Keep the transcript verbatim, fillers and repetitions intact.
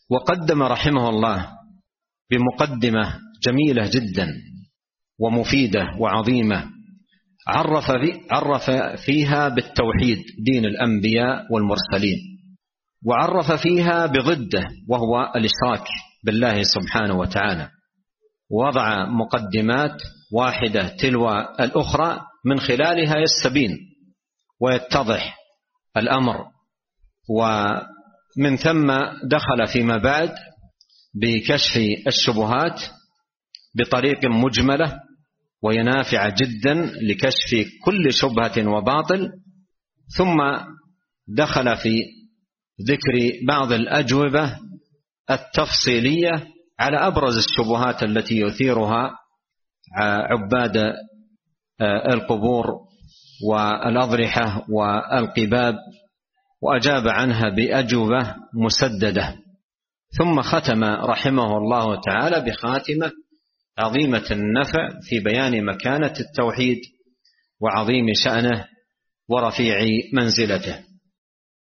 وقدم رحمه الله بمقدمة جميلة جدا ومفيدة وعظيمة، عرف عرف فيها بالتوحيد دين الأنبياء والمرسلين، وعرف فيها بضده وهو الإشراك بالله سبحانه وتعالى، وضع مقدمات واحدة تلو الأخرى من خلالها يستبين ويتضح الأمر، ومن ثم دخل فيما بعد بكشف الشبهات بطريق مجملة وهي نافعة جدا لكشف كل شبهة وباطل، ثم دخل في ذكر بعض الأجوبة التفصيلية على أبرز الشبهات التي يثيرها عباد القبور والأضرحة والقباب، وأجاب عنها بأجوبة مسددة. ثم ختم رحمه الله تعالى بخاتمة عظيمة النفع في بيان مكانة التوحيد وعظيم شأنه ورفيع منزلته.